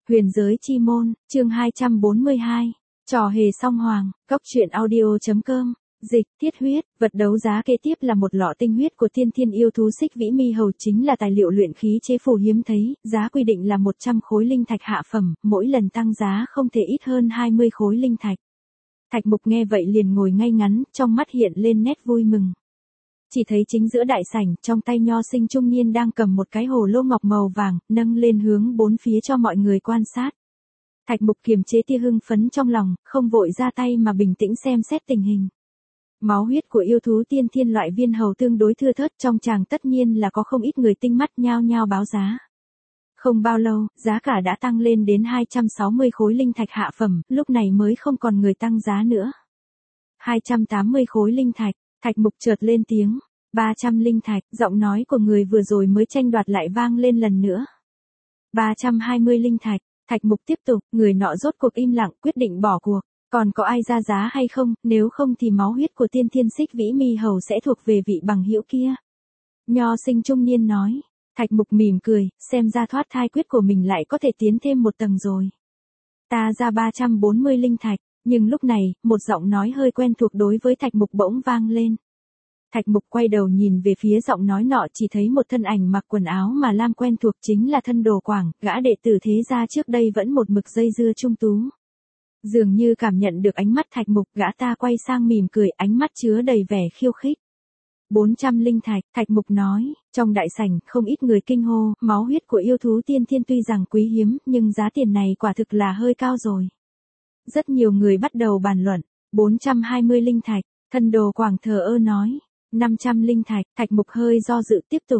Huyền giới chi môn, chương 242. Trò hề song hoàng, góc truyện audio.com. Dịch, tiết huyết, vật đấu giá kế tiếp là một lọ tinh huyết của tiên thiên yêu thú xích vĩ mi hầu, chính là tài liệu luyện khí chế phù hiếm thấy, giá quy định là 100 khối linh thạch hạ phẩm, mỗi lần tăng giá không thể ít hơn 20 khối linh thạch. Thạch Mục nghe vậy liền ngồi ngay ngắn, trong mắt hiện lên nét vui mừng. Chỉ thấy chính giữa đại sảnh, trong tay nho sinh trung niên đang cầm một cái hồ lô ngọc màu vàng, nâng lên hướng bốn phía cho mọi người quan sát. Thạch Mục kiềm chế tia hưng phấn trong lòng, không vội ra tay mà bình tĩnh xem xét tình hình. Máu huyết của yêu thú tiên thiên loại viên hầu tương đối thưa thớt, trong tràng tất nhiên là có không ít người tinh mắt nhao nhao báo giá. Không bao lâu, giá cả đã tăng lên đến 260 khối linh thạch hạ phẩm, lúc này mới không còn người tăng giá nữa. 280 khối linh thạch. Thạch Mục chợt lên tiếng, 300 linh thạch, giọng nói của người vừa rồi mới tranh đoạt lại vang lên lần nữa. 320 linh thạch, Thạch Mục tiếp tục, người nọ rốt cuộc im lặng, quyết định bỏ cuộc, còn có ai ra giá hay không, nếu không thì máu huyết của tiên thiên xích vĩ mi hầu sẽ thuộc về vị bằng hữu kia. Nho sinh trung niên nói, Thạch Mục mỉm cười, xem ra thoát thai quyết của mình lại có thể tiến thêm một tầng rồi. Ta ra 340 linh thạch. Nhưng lúc này, một giọng nói hơi quen thuộc đối với Thạch Mục bỗng vang lên. Thạch Mục quay đầu nhìn về phía giọng nói nọ, chỉ thấy một thân ảnh mặc quần áo mà lam quen thuộc, chính là Thân Đồ Quảng, gã đệ tử thế gia trước đây vẫn một mực dây dưa trung tú. Dường như cảm nhận được ánh mắt Thạch Mục, gã ta quay sang mỉm cười, ánh mắt chứa đầy vẻ khiêu khích. 400 linh thạch, Thạch Mục nói, trong đại sảnh không ít người kinh hô, máu huyết của yêu thú tiên thiên tuy rằng quý hiếm, nhưng giá tiền này quả thực là hơi cao rồi. Rất nhiều người bắt đầu bàn luận, 420 linh thạch, Thân Đồ Quảng thờ ơ nói, 500 linh thạch, Thạch Mục hơi do dự tiếp tục,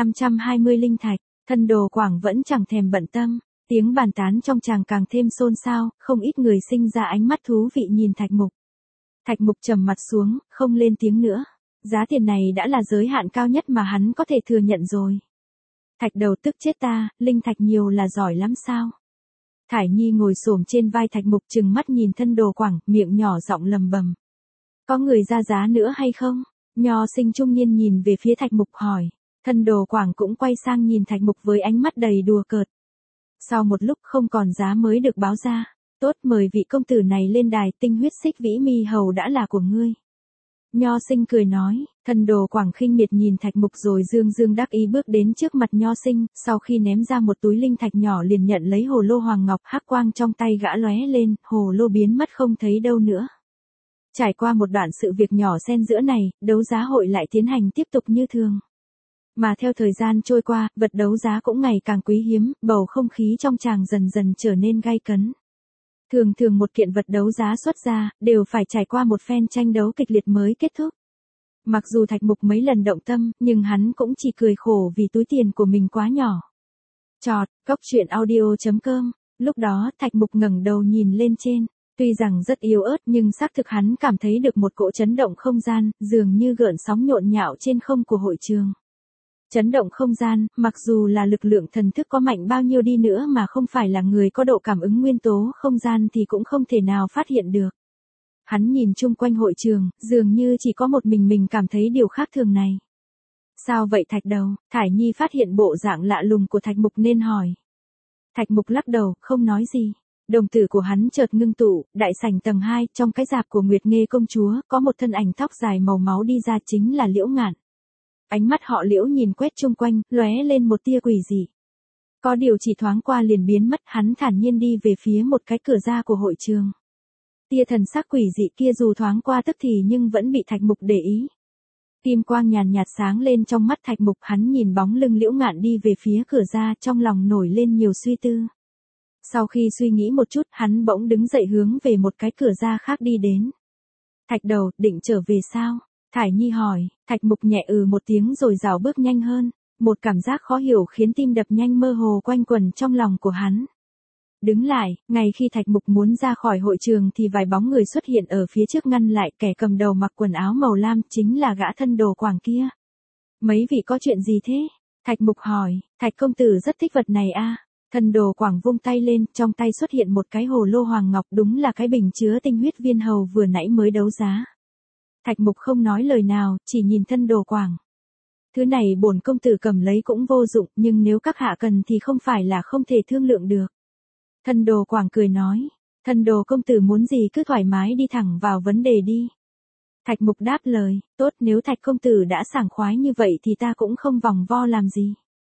520 linh thạch, Thân Đồ Quảng vẫn chẳng thèm bận tâm, tiếng bàn tán trong tràng càng thêm xôn xao, không ít người sinh ra ánh mắt thú vị nhìn Thạch Mục. Thạch Mục trầm mặt xuống, không lên tiếng nữa, giá tiền này đã là giới hạn cao nhất mà hắn có thể thừa nhận rồi. Thạch Đầu tức chết ta, linh thạch nhiều là giỏi lắm sao? Thải Nhi ngồi xổm trên vai Thạch Mục trừng mắt nhìn Thân Đồ Quảng, miệng nhỏ giọng lầm bầm. Có người ra giá nữa hay không? Nho sinh trung niên nhìn về phía Thạch Mục hỏi. Thân Đồ Quảng cũng quay sang nhìn Thạch Mục với ánh mắt đầy đùa cợt. Sau một lúc không còn giá mới được báo ra. Tốt, mời vị công tử này lên đài, tinh huyết xích vĩ mi hầu đã là của ngươi. Nho sinh cười nói, Thân Đồ Quảng khinh miệt nhìn Thạch Mục rồi dương dương đắc ý bước đến trước mặt Nho sinh, sau khi ném ra một túi linh thạch nhỏ liền nhận lấy hồ lô hoàng ngọc, hắc quang trong tay gã lóe lên, hồ lô biến mất không thấy đâu nữa. Trải qua một đoạn sự việc nhỏ xen giữa này, đấu giá hội lại tiến hành tiếp tục như thường. Mà theo thời gian trôi qua, vật đấu giá cũng ngày càng quý hiếm, bầu không khí trong tràng dần dần trở nên gay cấn. Thường một kiện vật đấu giá xuất ra, đều phải trải qua một phen tranh đấu kịch liệt mới kết thúc. Mặc dù Thạch Mục mấy lần động tâm, nhưng hắn cũng chỉ cười khổ vì túi tiền của mình quá nhỏ. Chọt, góc truyện audio.com, lúc đó Thạch Mục ngẩng đầu nhìn lên trên, tuy rằng rất yếu ớt nhưng xác thực hắn cảm thấy được một cỗ chấn động không gian, dường như gợn sóng nhộn nhạo trên không của hội trường. Chấn động không gian, mặc dù là lực lượng thần thức có mạnh bao nhiêu đi nữa mà không phải là người có độ cảm ứng nguyên tố không gian thì cũng không thể nào phát hiện được. Hắn nhìn chung quanh hội trường, dường như chỉ có một mình cảm thấy điều khác thường này. Sao vậy Thạch Đầu? Thải Nhi phát hiện bộ dạng lạ lùng của Thạch Mục nên hỏi. Thạch Mục lắc đầu, không nói gì. Đồng tử của hắn chợt ngưng tụ, đại sảnh tầng 2, trong cái rạp của Nguyệt Nghê công chúa, có một thân ảnh tóc dài màu máu đi ra, chính là Liễu Ngạn. Ánh mắt họ Liễu nhìn quét chung quanh, lóe lên một tia quỷ dị. Có điều chỉ thoáng qua liền biến mất, hắn thản nhiên đi về phía một cái cửa ra của hội trường. Tia thần sắc quỷ dị kia dù thoáng qua tức thì nhưng vẫn bị Thạch Mục để ý. Kim quang nhàn nhạt sáng lên trong mắt Thạch Mục, hắn nhìn bóng lưng Liễu Ngạn đi về phía cửa ra, trong lòng nổi lên nhiều suy tư. Sau khi suy nghĩ một chút, hắn bỗng đứng dậy hướng về một cái cửa ra khác đi đến. Thạch Đầu, định trở về sao? Thải Nhi hỏi. Thạch Mục nhẹ một tiếng rồi rảo bước nhanh hơn, một cảm giác khó hiểu khiến tim đập nhanh mơ hồ quanh quẩn trong lòng của hắn. Đứng lại, ngay khi Thạch Mục muốn ra khỏi hội trường thì vài bóng người xuất hiện ở phía trước ngăn lại, kẻ cầm đầu mặc quần áo màu lam chính là gã Thân Đồ Quảng kia. Mấy vị có chuyện gì thế? Thạch Mục hỏi. Thạch công tử rất thích vật này a. Thân Đồ Quảng vung tay lên, trong tay xuất hiện một cái hồ lô hoàng ngọc, đúng là cái bình chứa tinh huyết viên hầu vừa nãy mới đấu giá. Thạch Mục không nói lời nào, chỉ nhìn Thân Đồ Quảng. Thứ này bổn công tử cầm lấy cũng vô dụng, nhưng nếu các hạ cần thì không phải là không thể thương lượng được. Thân Đồ Quảng cười nói, Thân Đồ công tử muốn gì cứ thoải mái đi thẳng vào vấn đề đi. Thạch Mục đáp lời, tốt, nếu Thạch công tử đã sảng khoái như vậy thì ta cũng không vòng vo làm gì.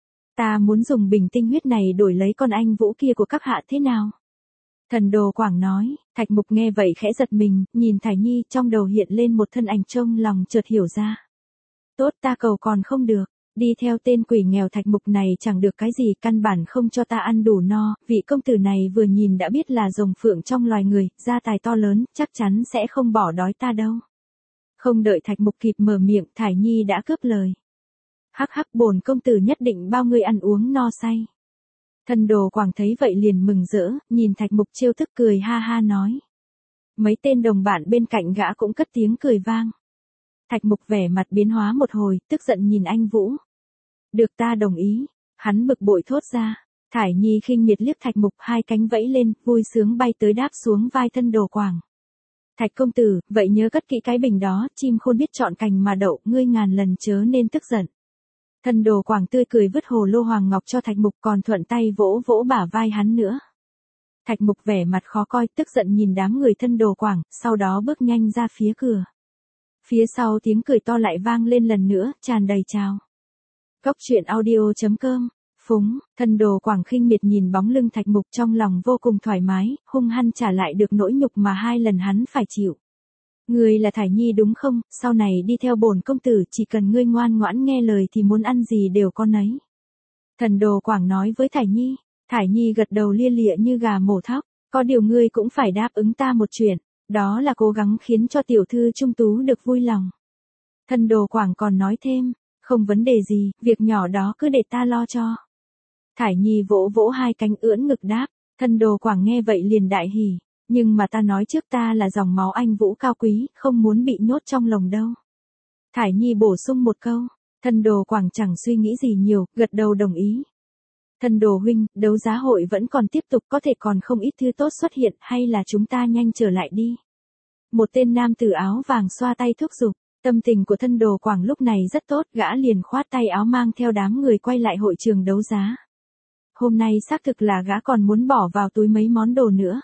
Ta muốn dùng bình tinh huyết này đổi lấy con anh Vũ kia của các hạ thế nào? Thần Đồ Quảng nói. Thạch Mục nghe vậy khẽ giật mình, nhìn Thải Nhi, trong đầu hiện lên một thân ảnh trông lòng chợt hiểu ra. Tốt, ta cầu còn không được, đi theo tên quỷ nghèo Thạch Mục này chẳng được cái gì, căn bản không cho ta ăn đủ no, vị công tử này vừa nhìn đã biết là rồng phượng trong loài người, gia tài to lớn, chắc chắn sẽ không bỏ đói ta đâu. Không đợi Thạch Mục kịp mở miệng, Thải Nhi đã cướp lời. Hắc hắc, bổn công tử nhất định bao ngươi ăn uống no say. Thần Đồ Quảng thấy vậy liền mừng rỡ, nhìn Thạch Mục trêu tức cười ha ha nói. Mấy tên đồng bạn bên cạnh gã cũng cất tiếng cười vang. Thạch Mục vẻ mặt biến hóa một hồi, tức giận nhìn anh Vũ. Được, ta đồng ý. Hắn bực bội thốt ra. Thải Nhi khinh miệt liếc Thạch Mục, hai cánh vẫy lên, vui sướng bay tới đáp xuống vai Thân Đồ Quảng. Thạch công tử, vậy nhớ cất kỹ cái bình đó, chim khôn biết chọn cành mà đậu, ngươi ngàn lần chớ nên tức giận. Thân Đồ Quảng tươi cười vứt hồ lô hoàng ngọc cho Thạch Mục, còn thuận tay vỗ vỗ bả vai hắn nữa. Thạch Mục vẻ mặt khó coi, tức giận nhìn đám người Thân Đồ Quảng, sau đó bước nhanh ra phía cửa. Phía sau tiếng cười to lại vang lên lần nữa, tràn đầy chào. Cốc truyện audio.com. Phúng. Thân Đồ Quảng khinh miệt nhìn bóng lưng Thạch Mục, trong lòng vô cùng thoải mái, hung hăng trả lại được nỗi nhục mà 2 lần hắn phải chịu. Ngươi là Thải Nhi đúng không? Sau này đi theo bổn công tử, chỉ cần ngươi ngoan ngoãn nghe lời thì muốn ăn gì đều có nấy. Thần Đồ Quảng nói với Thải Nhi. Thải Nhi gật đầu lia lịa như gà mổ thóc. Có điều ngươi cũng phải đáp ứng ta một chuyện, đó là cố gắng khiến cho tiểu thư Trung Tú được vui lòng. Thần Đồ Quảng còn nói thêm, không vấn đề gì, việc nhỏ đó cứ để ta lo cho. Thải Nhi vỗ vỗ hai cánh ưỡn ngực đáp. Thần Đồ Quảng nghe vậy liền đại hỉ. Nhưng mà ta nói trước, ta là dòng máu anh Vũ cao quý, không muốn bị nhốt trong lồng đâu. Thải Nhi bổ sung một câu. Thần Đồ Quảng chẳng suy nghĩ gì nhiều, gật đầu đồng ý. Thần Đồ huynh, đấu giá hội vẫn còn tiếp tục, có thể còn không ít thứ tốt xuất hiện, hay là chúng ta nhanh trở lại đi. Một tên nam tử áo vàng xoa tay thúc giục. Tâm tình của Thân Đồ Quảng lúc này rất tốt, gã liền khoát tay áo mang theo đám người quay lại hội trường đấu giá. Hôm nay xác thực là gã còn muốn bỏ vào túi mấy món đồ nữa.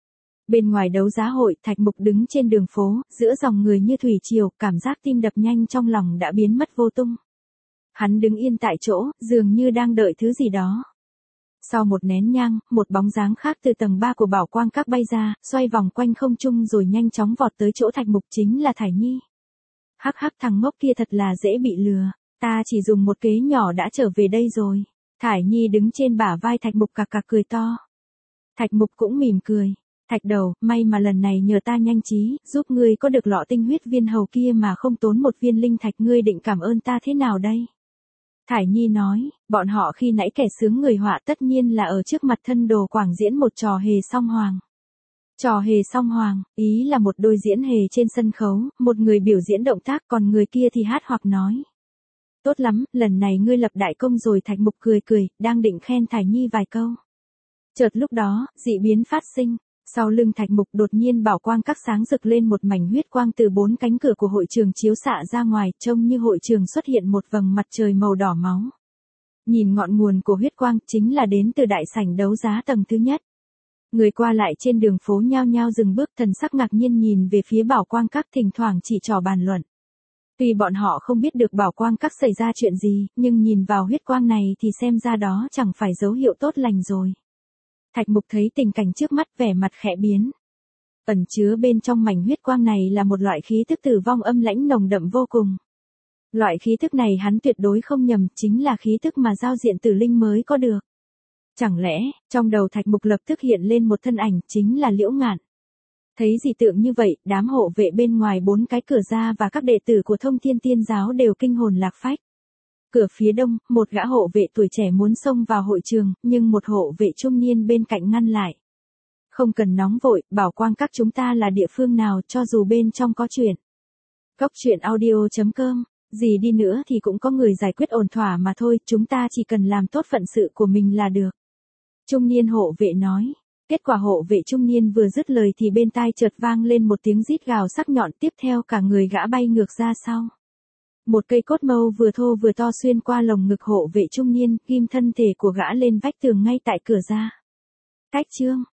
Bên ngoài đấu giá hội, Thạch Mục đứng trên đường phố, giữa dòng người như thủy triều, cảm giác tim đập nhanh trong lòng đã biến mất vô tung. Hắn đứng yên tại chỗ, dường như đang đợi thứ gì đó. Sau một nén nhang, một bóng dáng khác từ tầng 3 của bảo quang các bay ra, xoay vòng quanh không trung rồi nhanh chóng vọt tới chỗ Thạch Mục, chính là Thải Nhi. Hắc hắc, thằng ngốc kia thật là dễ bị lừa, ta chỉ dùng một kế nhỏ đã trở về đây rồi. Thải Nhi đứng trên bả vai Thạch Mục cạc cạc cười to. Thạch Mục cũng mỉm cười. Thạch đầu, may mà lần này nhờ ta nhanh trí, giúp ngươi có được lọ tinh huyết viên hầu kia mà không tốn một viên linh thạch, ngươi định cảm ơn ta thế nào đây? Thải Nhi nói, bọn họ khi nãy kẻ sướng người họa tất nhiên là ở trước mặt Thân Đồ Quảng diễn một trò hề song hoàng. Trò hề song hoàng, ý là một đôi diễn hề trên sân khấu, một người biểu diễn động tác còn người kia thì hát hoặc nói. Tốt lắm, lần này ngươi lập đại công rồi. Thạch Mục cười cười, đang định khen Thải Nhi vài câu. Chợt lúc đó, dị biến phát sinh. Sau lưng Thạch Mục đột nhiên bảo quang các sáng rực lên, một mảnh huyết quang từ 4 cánh cửa của hội trường chiếu xạ ra ngoài, trông như hội trường xuất hiện một vầng mặt trời màu đỏ máu. Nhìn ngọn nguồn của huyết quang, chính là đến từ đại sảnh đấu giá tầng thứ nhất. Người qua lại trên đường phố nhao nhao dừng bước, thần sắc ngạc nhiên nhìn về phía bảo quang các, thỉnh thoảng chỉ trỏ bàn luận. Tuy bọn họ không biết được bảo quang các xảy ra chuyện gì, nhưng nhìn vào huyết quang này thì xem ra đó chẳng phải dấu hiệu tốt lành rồi. Thạch Mục thấy tình cảnh trước mắt, vẻ mặt khẽ biến. Ẩn chứa bên trong mảnh huyết quang này là một loại khí thức tử vong âm lãnh nồng đậm vô cùng. Loại khí thức này hắn tuyệt đối không nhầm, chính là khí thức mà giao diện tử linh mới có được. Chẳng lẽ, trong đầu Thạch Mục lập tức hiện lên một thân ảnh, chính là Liễu Ngạn. Thấy dị tượng như vậy, đám hộ vệ bên ngoài 4 cái cửa ra và các đệ tử của Thông Thiên Tiên giáo đều kinh hồn lạc phách. Cửa phía đông, một gã hộ vệ tuổi trẻ muốn xông vào hội trường, nhưng một hộ vệ trung niên bên cạnh ngăn lại. Không cần nóng vội, bảo quang các chúng ta là địa phương nào, cho dù bên trong có chuyện. Cốc truyện audio.com, gì đi nữa thì cũng có người giải quyết ổn thỏa mà thôi, chúng ta chỉ cần làm tốt phận sự của mình là được. Trung niên hộ vệ nói. Kết quả hộ vệ trung niên vừa dứt lời thì bên tai chợt vang lên một tiếng rít gào sắc nhọn, tiếp theo cả người gã bay ngược ra sau. Một cây cốt mâu vừa thô vừa to xuyên qua lồng ngực hộ vệ trung niên, ghim thân thể của gã lên vách tường ngay tại cửa ra. Cách chương